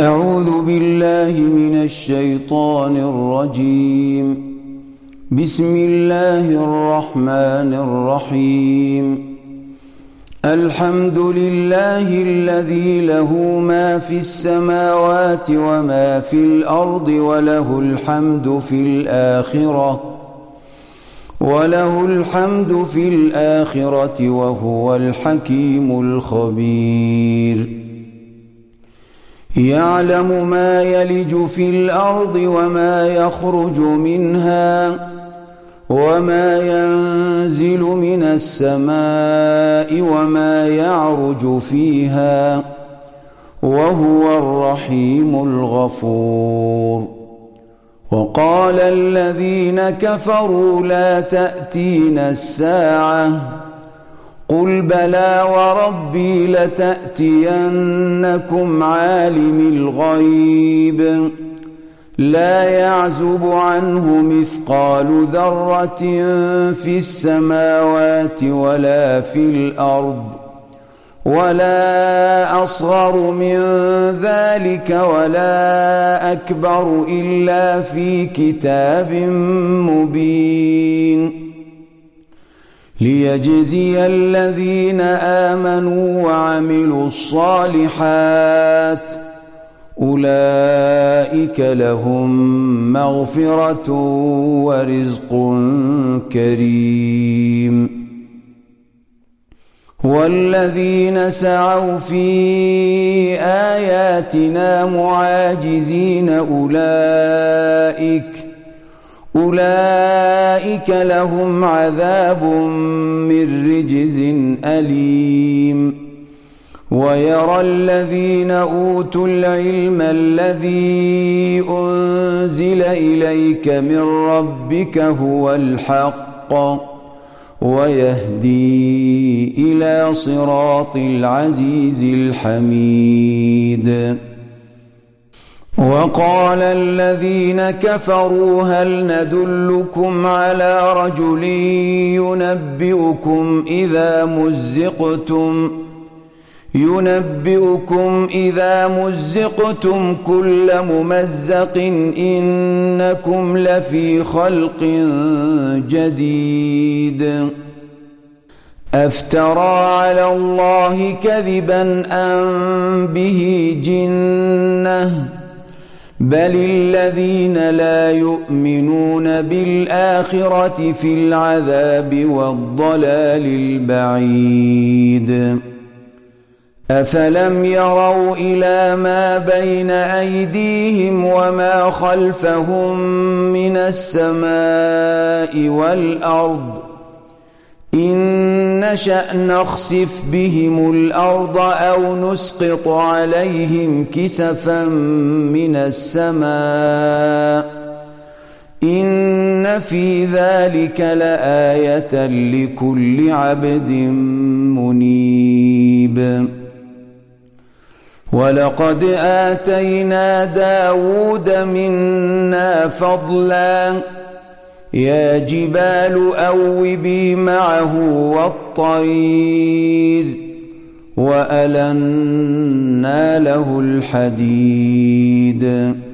أعوذ بالله من الشيطان الرجيم. بسم الله الرحمن الرحيم. الحمد لله الذي له ما في السماوات وما في الأرض وله الحمد في الآخرة وهو الحكيم الخبير. يعلم ما يلج في الأرض وما يخرج منها وما ينزل من السماء وما يعرج فيها وهو الرحيم الغفور. وقال الذين كفروا لا تأتينا الساعة قل بلى وربي لتأتينكم عالم الغيب لا يعزب عنه مثقال ذرة في السماوات ولا في الأرض ولا أصغر من ذلك ولا أكبر إلا في كتاب مبين. ليجزي الذين آمنوا وعملوا الصالحات أولئك لهم مغفرة ورزق كريم. والذين سعوا في آياتنا معاجزين أولئك لهم عذاب من رجز أليم. ويرى الذين أوتوا العلم الذي أنزل إليك من ربك هو الحق ويهدي إلى صراط العزيز الحميد. وقال الذين كفروا هل ندلكم على رجل ينبئكم إذا مزقتم كل ممزق إنكم لفي خلق جديد. أفترى على الله كذبا أم به جنة بل الذين لا يؤمنون بالآخرة في العذاب والضلال البعيد. أفلم يروا إلى ما بين أيديهم وما خلفهم من السماء والأرض إن نشأ نخسف بهم الأرض أو نسقط عليهم كسفا من السماء إن في ذلك لآية لكل عبد منيب. ولقد آتينا داود منا فضلا يا جبال أوبي معه والطير وألنا له الحديد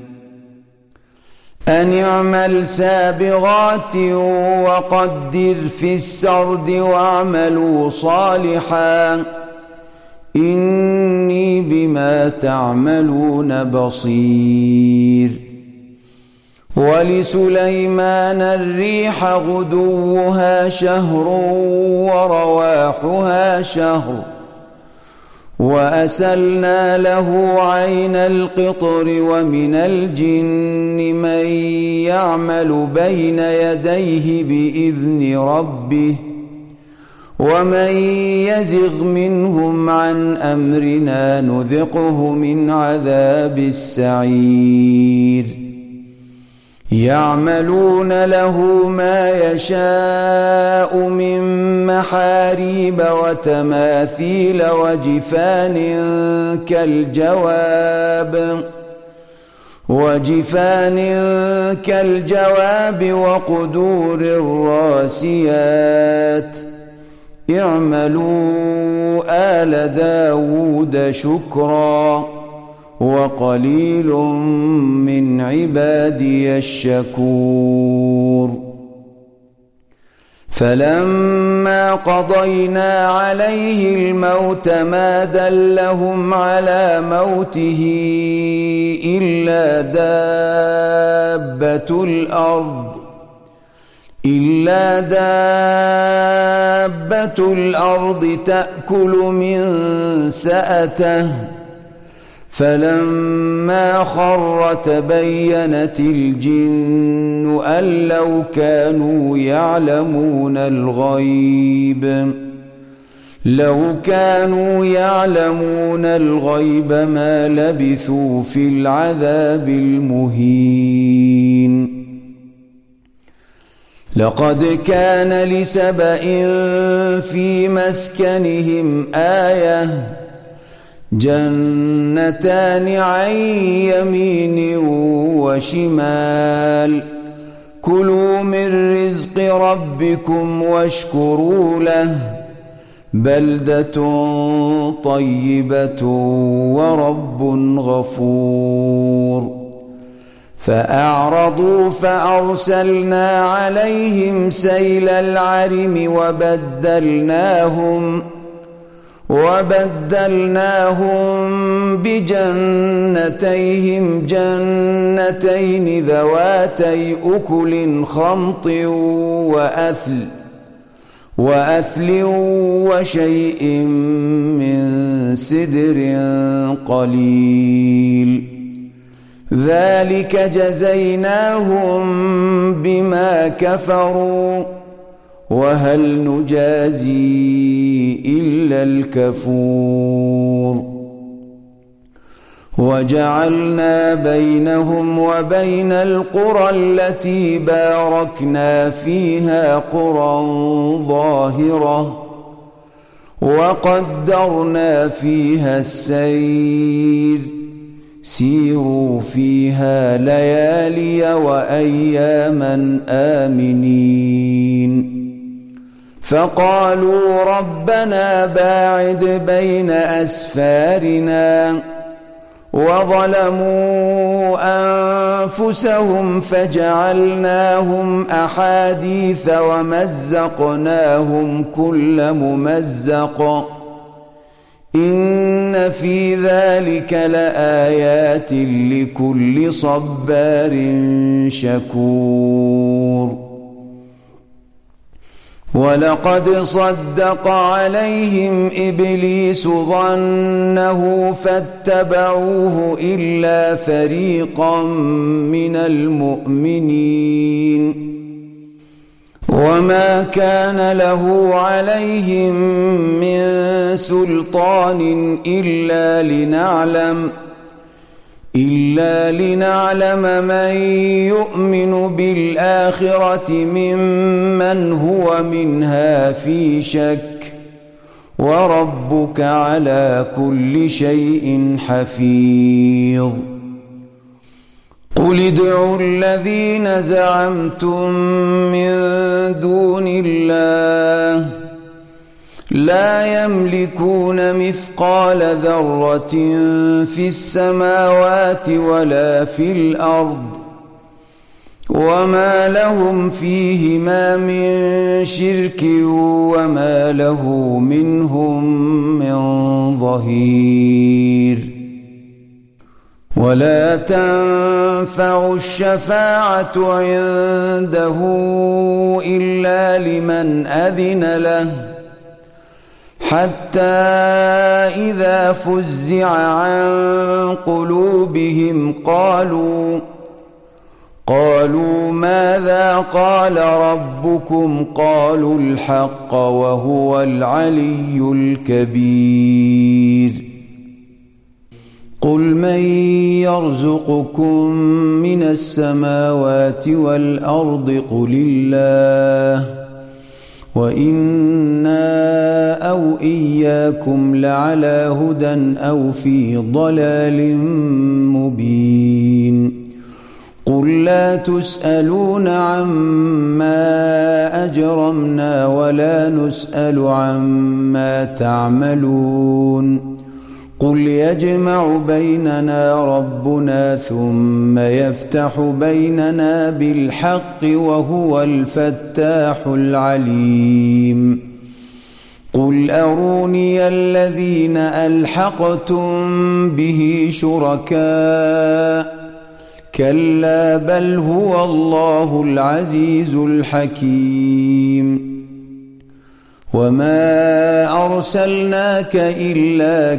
أن اعمل سابغات وقدر في السرد واعملوا صالحا إني بما تعملون بصير. ولسليمان الريح غدوها شهر ورواحها شهر وأسلنا له عين القطر ومن الجن من يعمل بين يديه بإذن ربه ومن يزغ منهم عن أمرنا نذقه من عذاب السعير. يعملون له ما يشاء من محاريب وتماثيل وجفان كالجواب وقدور الراسيات اعملوا آل داود شكرا وقليل من عبادي الشكور. فلما قضينا عليه الموت ما دلهم على موته إلا دابة الأرض تأكل من سأته. فلما خر تبينت الجن أن لو كانوا يعلمون الغيب ما لبثوا في العذاب المهين. لقد كان لسبإ في مسكنهم آية جنتان عن يمين وشمال كلوا من رزق ربكم واشكروا له بلدة طيبة ورب غفور. فأعرضوا فأرسلنا عليهم سيل العرم وبدلناهم بجنتيهم جنتين ذواتي أكل خمط وأثل وشيء من سدر قليل ذلك جزيناهم بما كفروا وهل نجازي إلا الكفور. وجعلنا بينهم وبين القرى التي باركنا فيها قرى ظاهرة وقدرنا فيها السير سيروا فيها ليالي وأياما آمنين. فقالوا ربنا باعد بين أسفارنا وظلموا أنفسهم فجعلناهم أحاديث ومزقناهم كل ممزق إن في ذلك لآيات لكل صبار شكور. ولقد صدق عليهم إبليس ظنه فاتبعوه إلا فريقا من المؤمنين وما كان له عليهم من سلطان إلا لنعلم من يؤمن بالآخرة ممن هو منها في شك وربك على كل شيء حفيظ. قل ادعوا الذين زعمتم من دون الله لا يملكون مثقال ذرة في السماوات ولا في الأرض وما لهم فيهما من شرك وما له منهم من ظهير. ولا تنفع الشفاعة عنده إلا لمن أذن له حتى إذا فزع عن قلوبهم قالوا ماذا قال ربكم قالوا الحق وهو العلي الكبير. قل من يرزقكم من السماوات والأرض قل الله وإنا أو إياكم لعلى هدى أو في ضلال مبين. قل لا تسألون عما أجرمنا ولا نسأل عما تعملون قل يجمع بيننا ربنا ثم يفتح بيننا بالحق وهو الفتاح العليم قل أروني الذين ألحقتم به شركاء كلا بل هو الله العزيز الحكيم وما أرسلناك إلا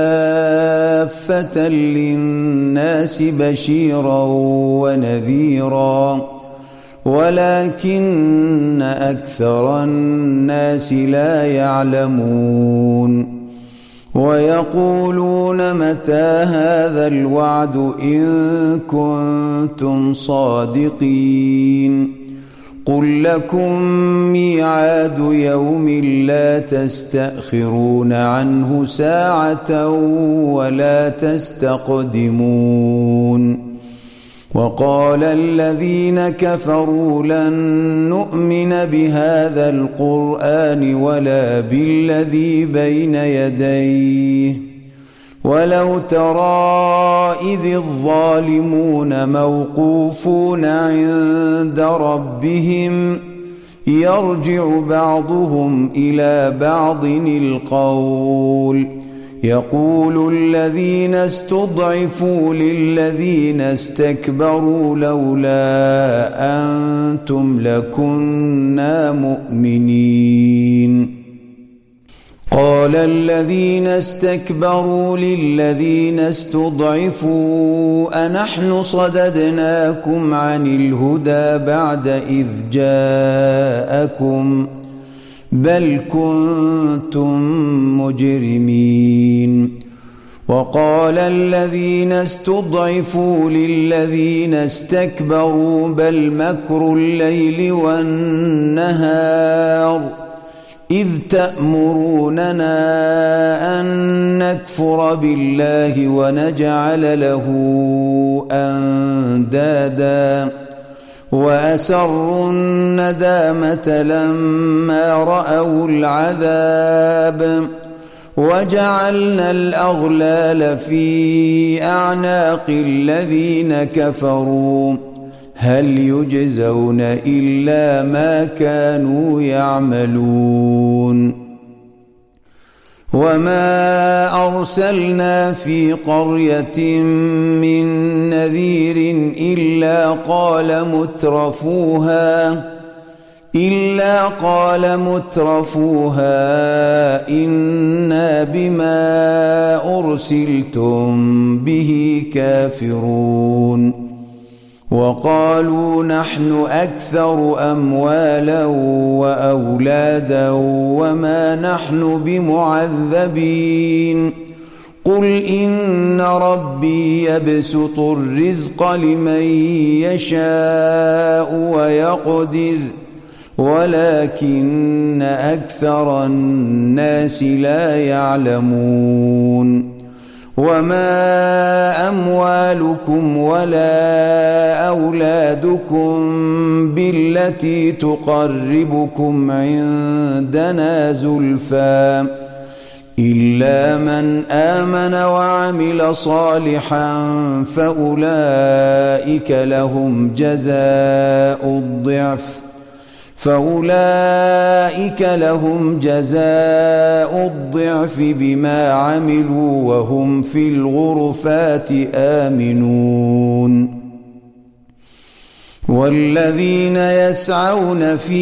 كافة للناس بشيرا ونذيرا ولكن أكثر الناس لا يعلمون ويقولون متى هذا الوعد إن كنتم صادقين قل لكم ميعاد يوم لا تستأخرون عنه ساعة ولا تستقدمون وقال الذين كفروا لن نؤمن بهذا القرآن ولا بالذي بين يديه ولو ترى إذ الظالمون موقوفون عند ربهم يرجع بعضهم إلى بعض القول يقول الذين استضعفوا للذين استكبروا لولا أنتم لكنا مؤمنين قال الذين استكبروا للذين استضعفوا أنحن صددناكم عن الهدى بعد إذ جاءكم بل كنتم مجرمين وقال الذين استضعفوا للذين استكبروا بل مكر الليل والنهار إذ تأمروننا أن نكفر بالله ونجعل له أندادا وأسروا الندامة لما رأوا العذاب وجعلنا الأغلال في أعناق الذين كفروا هل يجزون إلا ما كانوا يعملون وما أرسلنا في قرية من نذير إلا قال مترفوها إنا بما أرسلتم به كافرون وقالوا نحن أكثر أموالا وأولادا وما نحن بمعذبين قل إن ربي يبسط الرزق لمن يشاء ويقدر ولكن أكثر الناس لا يعلمون وما أموالكم ولا أولادكم بالتي تقربكم عندنا زلفى إلا من آمن وعمل صالحا فأولئك لهم جزاء الضعف بما عملوا وهم في الغرفات آمنون والذين يسعون في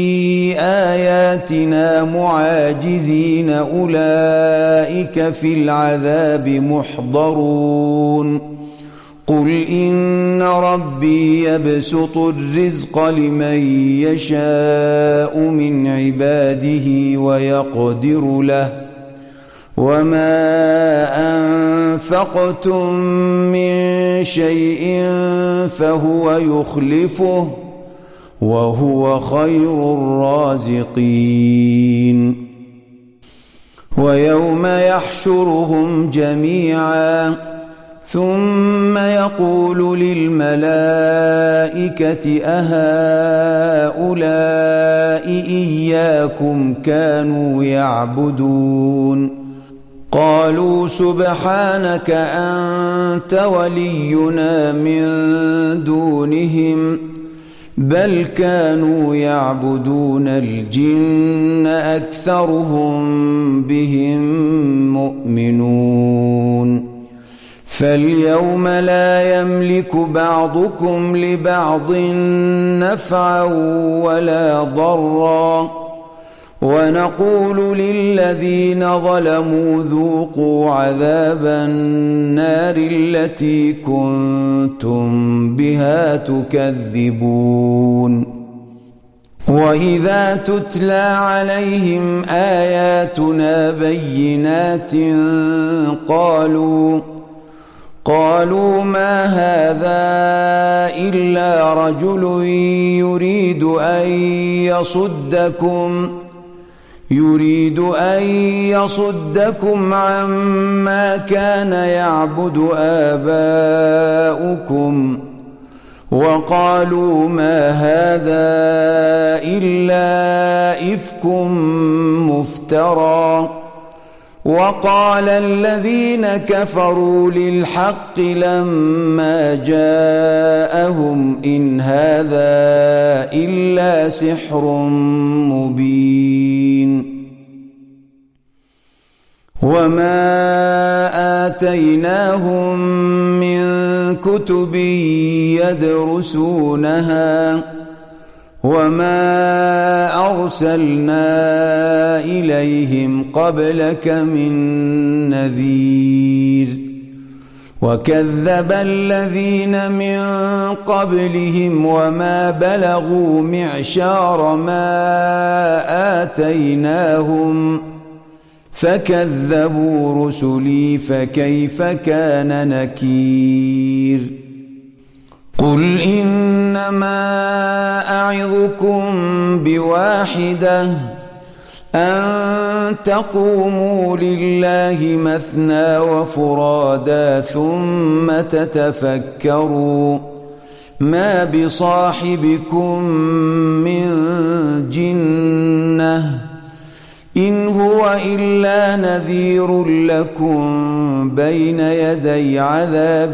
آياتنا معاجزين أولئك في العذاب محضرون قل إن ربي يبسط الرزق لمن يشاء من عباده ويقدر له وما أنفقتم من شيء فهو يخلفه وهو خير الرازقين ويوم يحشرهم جميعا ثم يقول للملائكة أهؤلاء إياكم كانوا يعبدون قالوا سبحانك أنت ولينا من دونهم بل كانوا يعبدون الجن أكثرهم بهم مؤمنون فاليوم لا يملك بعضكم لبعض نفعا ولا ضرا ونقول للذين ظلموا ذوقوا عذاب النار التي كنتم بها تكذبون وإذا تتلى عليهم آياتنا بينات قالوا ما هذا إلا رجل يريد أن يصدكم عما كان يعبد آباؤكم وقالوا ما هذا إلا إفك مفترى وقال الذين كفروا للحق لما جاءهم إن هذا إلا سحر مبين وما آتيناهم من كتب يدرسونها وما أرسلنا إليهم قبلك من نذير وكذب الذين من قبلهم وما بلغوا معشار ما آتيناهم فكذبوا رسلي فكيف كان نكير قل إنما أعظكم بواحدة أن تقوموا لله مثنى وفرادا ثم تتفكروا ما بصاحبكم من جنة إن هو إلا نذير لكم بين يدي عذاب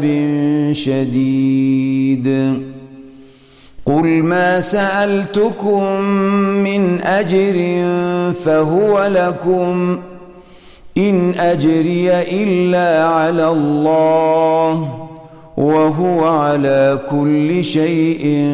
شديد قل ما سألتكم من أجر فهو لكم إن أجري إلا على الله وهو على كل شيء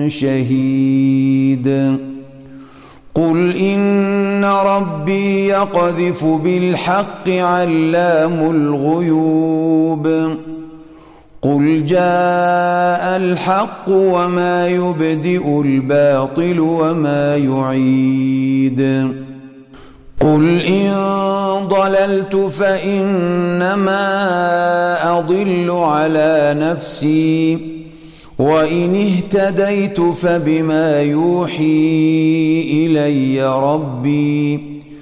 شهيد قل إن ربي يقذف بالحق علام الغيوب قل جاء الحق وما يبدئ الباطل وما يعيد قل إن ضللت فإنما أضل على نفسي وإن اهتديت فبما يوحي إلي ربي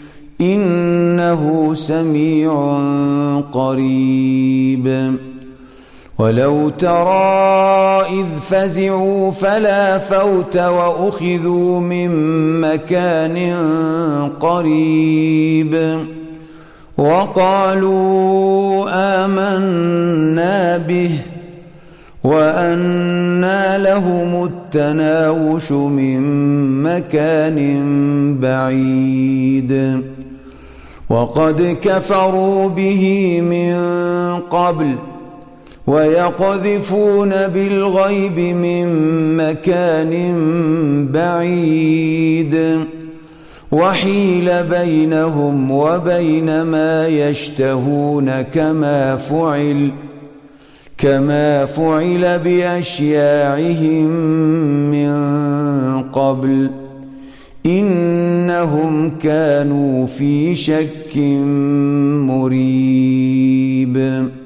إنه سميع قريب ولو ترى إذ فزعوا فلا فوت وأخذوا من مكان قريب وقالوا آمنا به وأنى لهم التناوش من مكان بعيد وقد كفروا به من قبل ويقذفون بالغيب من مكان بعيد وحيل بينهم وبين ما يشتهون كما فعل بأشياعهم من قبل إنهم كانوا في شك مريب